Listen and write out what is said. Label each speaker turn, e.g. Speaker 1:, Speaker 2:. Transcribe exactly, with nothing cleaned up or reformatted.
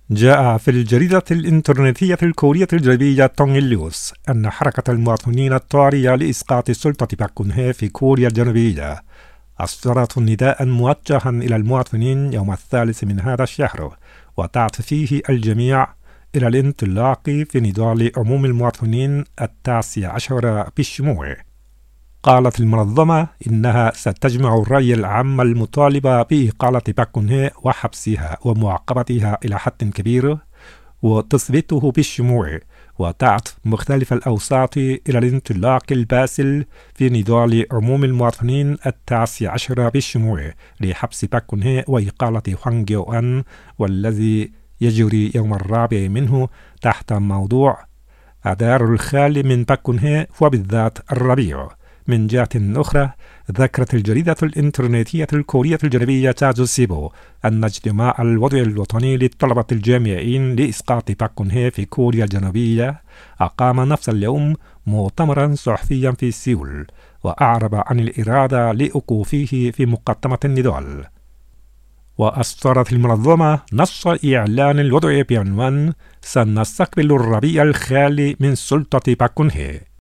Speaker 1: جاء في الجريدة الإنترنتية الكورية الجنوبية تونغ اليوس أن حركة المواطنين الطارئة لإسقاط سلطة باك كون هي في كوريا الجنوبية أصدرت نداء موجها إلى المواطنين يوم الثالث من هذا الشهر، ودعت فيه الجميع إلى الانطلاق في نضال عموم المواطنين التاسع عشر بالشموع. قالت المنظمة إنها ستجمع الرأي العام المطالب بإقالة باك كون هي وحبسها ومعاقبتها إلى حد كبير وتثبيته بالشموع، ودعت مختلف الأوساط إلى الانطلاق الباسل في نضال عموم المواطنين التاسع عشر بالشموع لحبس باك كون هي وإقالة هوانغ يو أن، والذي يجري يوم الرابع منه تحت موضوع أدار الخال من باك كون هي وبالذات الربيع. من جهة أخرى، ذكرت الجريدة الإنترنتية الكورية الجنوبية تاجو سيبو أن اجتماع الوضع الوطني للطلبة الجامعيين لإسقاط باك كون هي في كوريا الجنوبية أقام نفس اليوم مؤتمرا صحفيا في سيول، وأعرب عن الإرادة لإيقافه في مقدمة النضال. وأصدرت المنظمة نص إعلان الوضع بعنوان: سنستقبل الربيع الخالي من سلطة باك كون هي.